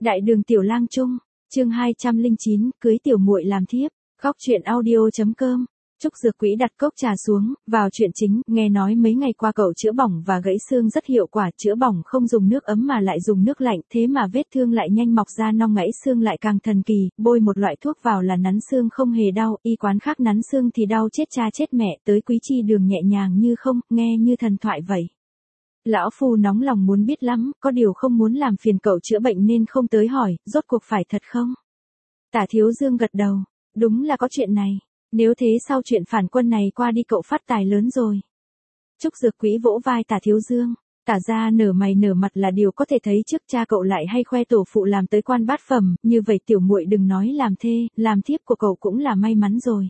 Đại đường tiểu lang trung, chương 209, cưới tiểu muội làm thiếp, góc truyện audio.com. Trúc Dược Quỹ đặt cốc trà xuống, vào chuyện chính, nghe nói mấy ngày qua cậu chữa bỏng và gãy xương rất hiệu quả, chữa bỏng không dùng nước ấm mà lại dùng nước lạnh, thế mà vết thương lại nhanh mọc ra, nong gãy xương lại càng thần kỳ, bôi một loại thuốc vào là nắn xương không hề đau, y quán khác nắn xương thì đau chết cha chết mẹ, tới Quý Chi Đường nhẹ nhàng như không, nghe như thần thoại vậy. Lão phu nóng lòng muốn biết lắm, có điều không muốn làm phiền cậu chữa bệnh nên không tới hỏi, rốt cuộc phải thật không? Tả Thiếu Dương gật đầu, đúng là có chuyện này. Nếu thế sau chuyện phản quân này qua đi cậu phát tài lớn rồi. Trúc Dược Quỹ vỗ vai Tả Thiếu Dương, Tả ra nở mày nở mặt là điều có thể thấy, trước cha cậu lại hay khoe tổ phụ làm tới quan bát phẩm, như vậy tiểu muội đừng nói làm thê, làm thiếp của cậu cũng là may mắn rồi.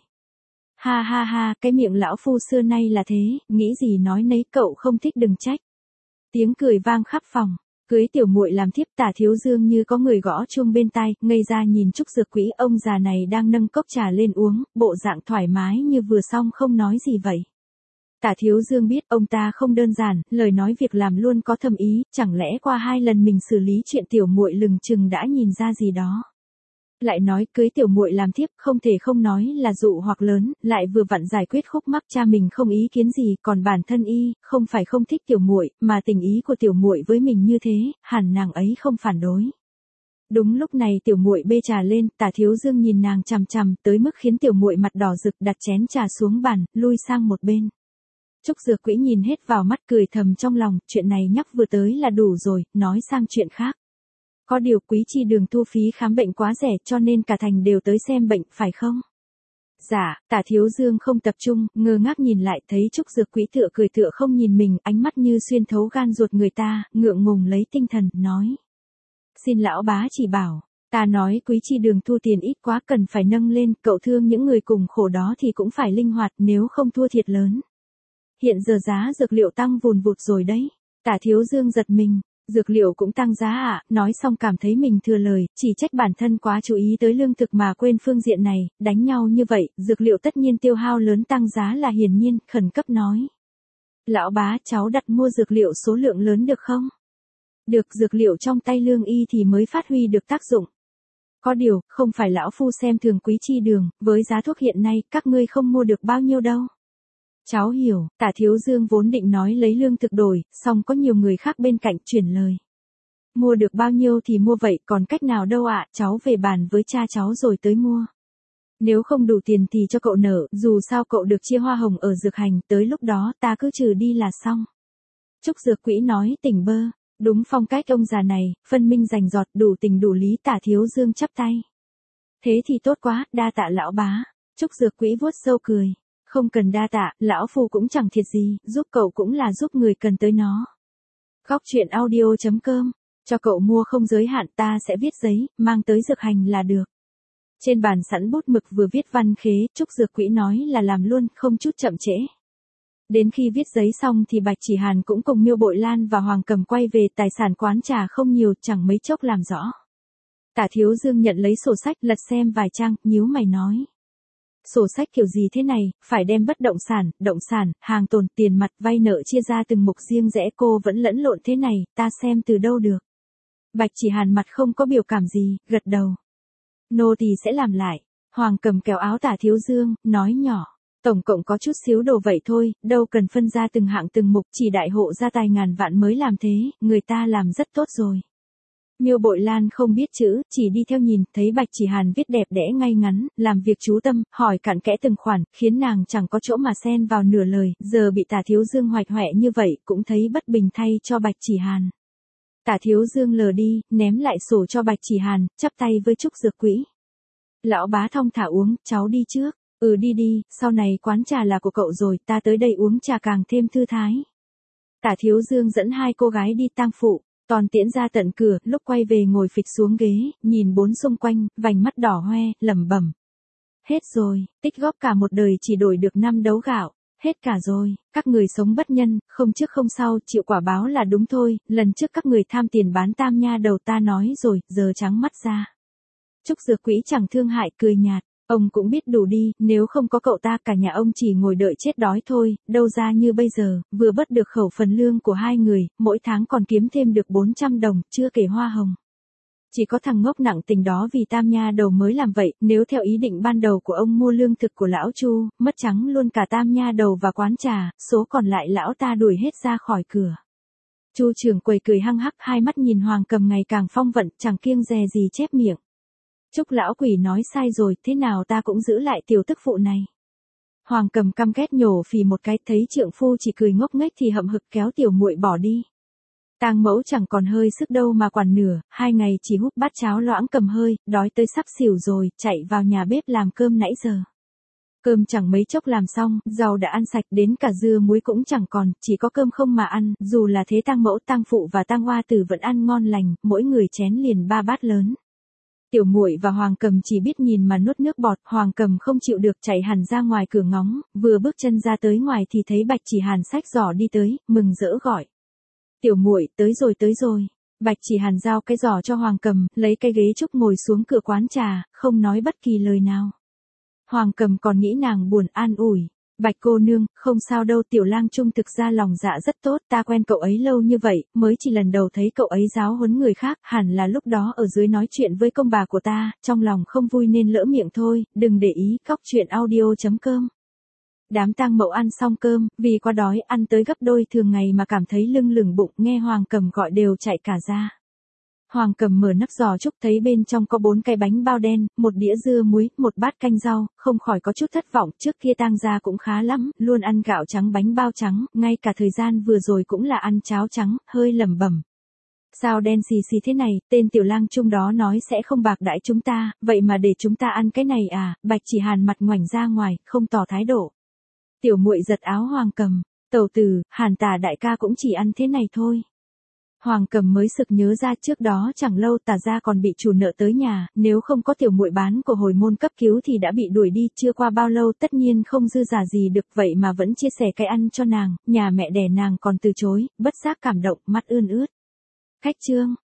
Ha ha ha, cái miệng lão phu xưa nay là thế, nghĩ gì nói nấy, cậu không thích đừng trách. Tiếng cười vang khắp phòng. Cưới tiểu muội làm thiếp, Tả Thiếu Dương như có người gõ chuông bên tai, ngây ra nhìn Trúc Dược Quỹ, ông già này đang nâng cốc trà lên uống, bộ dạng thoải mái như vừa xong không nói gì vậy. Tả Thiếu Dương biết ông ta không đơn giản, lời nói việc làm luôn có thâm ý, chẳng lẽ qua 2 lần mình xử lý chuyện tiểu muội lừng chừng đã nhìn ra gì đó. Lại nói cưới tiểu muội làm thiếp không thể không nói là dụ hoặc lớn, lại vừa vặn giải quyết khúc mắc, cha mình không ý kiến gì, còn bản thân y không phải không thích tiểu muội, mà tình ý của tiểu muội với mình như thế, hẳn nàng ấy không phản đối. Đúng lúc này tiểu muội bê trà lên, Tả Thiếu Dương nhìn nàng chằm chằm, tới mức khiến tiểu muội mặt đỏ rực, đặt chén trà xuống bàn, lui sang một bên. Trúc Dược Quỹ nhìn hết vào mắt, cười thầm trong lòng, chuyện này nhắc vừa tới là đủ rồi, nói sang chuyện khác. Có điều Quý Chi Đường thu phí khám bệnh quá rẻ cho nên cả thành đều tới xem bệnh, phải không? Dạ, Tả Thiếu Dương không tập trung, ngơ ngác nhìn lại, thấy Trúc Dược Quỹ tựa cười tựa không nhìn mình, ánh mắt như xuyên thấu gan ruột người ta, ngượng ngùng lấy tinh thần, nói. Xin lão bá chỉ bảo, ta nói Quý Chi Đường thu tiền ít quá, cần phải nâng lên, cậu thương những người cùng khổ đó thì cũng phải linh hoạt, nếu không thua thiệt lớn. Hiện giờ giá dược liệu tăng vùn vụt rồi đấy. Tả Thiếu Dương giật mình. Dược liệu cũng tăng giá à, nói xong cảm thấy mình thừa lời, chỉ trách bản thân quá chú ý tới lương thực mà quên phương diện này, đánh nhau như vậy, dược liệu tất nhiên tiêu hao lớn, tăng giá là hiển nhiên, khẩn cấp nói. Lão bá, cháu đặt mua dược liệu số lượng lớn được không? Được, dược liệu trong tay lương y thì mới phát huy được tác dụng. Có điều, không phải lão phu xem thường Quý Chi Đường, với giá thuốc hiện nay, các ngươi không mua được bao nhiêu đâu. Cháu hiểu, Tả Thiếu Dương vốn định nói lấy lương thực đổi, song có nhiều người khác bên cạnh chuyển lời. Mua được bao nhiêu thì mua vậy, còn cách nào đâu ạ, cháu về bàn với cha cháu rồi tới mua. Nếu không đủ tiền thì cho cậu nợ, dù sao cậu được chia hoa hồng ở dược hành, tới lúc đó ta cứ trừ đi là xong. Trúc Dược Quỹ nói tỉnh bơ, đúng phong cách ông già này, phân minh rành rọt, đủ tình đủ lý. Tả Thiếu Dương chắp tay. Thế thì tốt quá, đa tạ lão bá. Trúc Dược Quỹ vuốt râu cười. Không cần đa tạ, lão phu cũng chẳng thiệt gì, giúp cậu cũng là giúp người cần tới nó. Góc truyện audio.com, cho cậu mua không giới hạn, ta sẽ viết giấy, mang tới dược hành là được. Trên bàn sẵn bút mực vừa viết văn khế, Trúc Dược Quỹ nói là làm luôn, không chút chậm trễ. Đến khi viết giấy xong thì Bạch Chỉ Hàn cũng cùng Miêu Bội Lan và Hoàng Cầm quay về, tài sản quán trà không nhiều, chẳng mấy chốc làm rõ. Tả Thiếu Dương nhận lấy sổ sách, lật xem vài trang, nhíu mày nói. Sổ sách kiểu gì thế này, phải đem bất động sản, hàng tồn, tiền mặt, vay nợ chia ra từng mục riêng rẽ, cô vẫn lẫn lộn thế này, ta xem từ đâu được. Bạch Chỉ Hàn mặt không có biểu cảm gì, gật đầu. Nô tỳ sẽ làm lại. Hoàng Cầm kéo áo Tả Thiếu Dương, nói nhỏ. Tổng cộng có chút xíu đồ vậy thôi, đâu cần phân ra từng hạng từng mục, chỉ đại hộ gia tài ngàn vạn mới làm thế, người ta làm rất tốt rồi. Miêu Bội Lan không biết chữ, chỉ đi theo nhìn, thấy Bạch Chỉ Hàn viết đẹp đẽ ngay ngắn, làm việc chú tâm, hỏi cặn kẽ từng khoản, khiến nàng chẳng có chỗ mà xen vào nửa lời, giờ bị Tả Thiếu Dương hoạch hoẹ như vậy, cũng thấy bất bình thay cho Bạch Chỉ Hàn. Tả Thiếu Dương lờ đi, ném lại sổ cho Bạch Chỉ Hàn, chắp tay với Trúc Dược Quỹ. Lão bá thong thả uống, cháu đi trước. Đi đi, sau này quán trà là của cậu rồi, ta tới đây uống trà càng thêm thư thái. Tả Thiếu Dương dẫn 2 cô gái đi tang phụ. Toàn tiễn ra tận cửa, lúc quay về ngồi phịch xuống ghế, nhìn bốn xung quanh, vành mắt đỏ hoe, lẩm bẩm. Hết rồi, tích góp cả một đời chỉ đổi được 5 đấu gạo. Hết cả rồi, các người sống bất nhân, không trước không sau, chịu quả báo là đúng thôi, lần trước các người tham tiền bán tam nha đầu ta nói rồi, giờ trắng mắt ra. Trúc Dược Quỹ chẳng thương hại, cười nhạt. Ông cũng biết đủ đi, nếu không có cậu ta cả nhà ông chỉ ngồi đợi chết đói thôi, đâu ra như bây giờ, vừa bớt được khẩu phần lương của 2 người, mỗi tháng còn kiếm thêm được 400 đồng, chưa kể hoa hồng. Chỉ có thằng ngốc nặng tình đó vì tam nha đầu mới làm vậy, nếu theo ý định ban đầu của ông mua lương thực của lão Chu, mất trắng luôn cả tam nha đầu và quán trà, số còn lại lão ta đuổi hết ra khỏi cửa. Chu trưởng quầy cười hăng hắc, hai mắt nhìn Hoàng Cầm ngày càng phong vận, chẳng kiêng dè gì chép miệng. Chúc lão quỷ nói sai rồi, thế nào ta cũng giữ lại tiểu tức phụ này. Hoàng Cầm căm ghét nhổ phì một cái, thấy trượng phu chỉ cười ngốc nghếch thì hậm hực kéo tiểu muội bỏ đi. Tang mẫu chẳng còn hơi sức đâu mà quản nửa, 2 ngày chỉ húp bát cháo loãng cầm hơi, đói tới sắp xỉu rồi, chạy vào nhà bếp làm cơm nãy giờ. Cơm chẳng mấy chốc làm xong, rau đã ăn sạch, đến cả dưa muối cũng chẳng còn, chỉ có cơm không mà ăn, dù là thế Tang mẫu, Tang phụ và Tang Hoa Tử vẫn ăn ngon lành, mỗi người chén liền 3 bát lớn. Tiểu muội và Hoàng Cầm chỉ biết nhìn mà nuốt nước bọt, Hoàng Cầm không chịu được chạy hẳn ra ngoài cửa ngóng, vừa bước chân ra tới ngoài thì thấy Bạch Chỉ Hàn xách giỏ đi tới, mừng rỡ gọi. Tiểu muội, tới rồi tới rồi. Bạch Chỉ Hàn giao cái giỏ cho Hoàng Cầm, lấy cái ghế trúc ngồi xuống cửa quán trà, không nói bất kỳ lời nào. Hoàng Cầm còn nghĩ nàng buồn, an ủi. Bạch cô nương, không sao đâu, Tiểu Lang Trung thực ra lòng dạ rất tốt, ta quen cậu ấy lâu như vậy, mới chỉ lần đầu thấy cậu ấy giáo huấn người khác, hẳn là lúc đó ở dưới nói chuyện với công bà của ta, trong lòng không vui nên lỡ miệng thôi, đừng để ý. Cóc truyện audio.com. Đám Tang mẫu ăn xong cơm, vì quá đói, ăn tới gấp đôi thường ngày mà cảm thấy lưng lửng bụng, nghe Hoàng Cầm gọi đều chạy cả ra. Hoàng Cầm mở nắp giò trúc thấy bên trong có 4 cái bánh bao đen, 1 đĩa dưa muối, 1 bát canh rau, không khỏi có chút thất vọng, trước kia Tang gia cũng khá lắm, luôn ăn gạo trắng bánh bao trắng, ngay cả thời gian vừa rồi cũng là ăn cháo trắng, hơi lẩm bẩm. Sao đen xì xì thế này, tên Tiểu Lang Trung đó nói sẽ không bạc đãi chúng ta, vậy mà để chúng ta ăn cái này à? Bạch Chỉ Hàn mặt ngoảnh ra ngoài, không tỏ thái độ. Tiểu muội giật áo Hoàng Cầm, tẩu tử, Hàn Tả đại ca cũng chỉ ăn thế này thôi. Hoàng Cầm mới sực nhớ ra trước đó chẳng lâu Tả gia còn bị chủ nợ tới nhà, nếu không có tiểu muội bán của hồi môn cấp cứu thì đã bị đuổi đi, chưa qua bao lâu tất nhiên không dư giả gì được, vậy mà vẫn chia sẻ cái ăn cho nàng, nhà mẹ đẻ nàng còn từ chối, bất giác cảm động, mắt ươn ướt. Khách chương.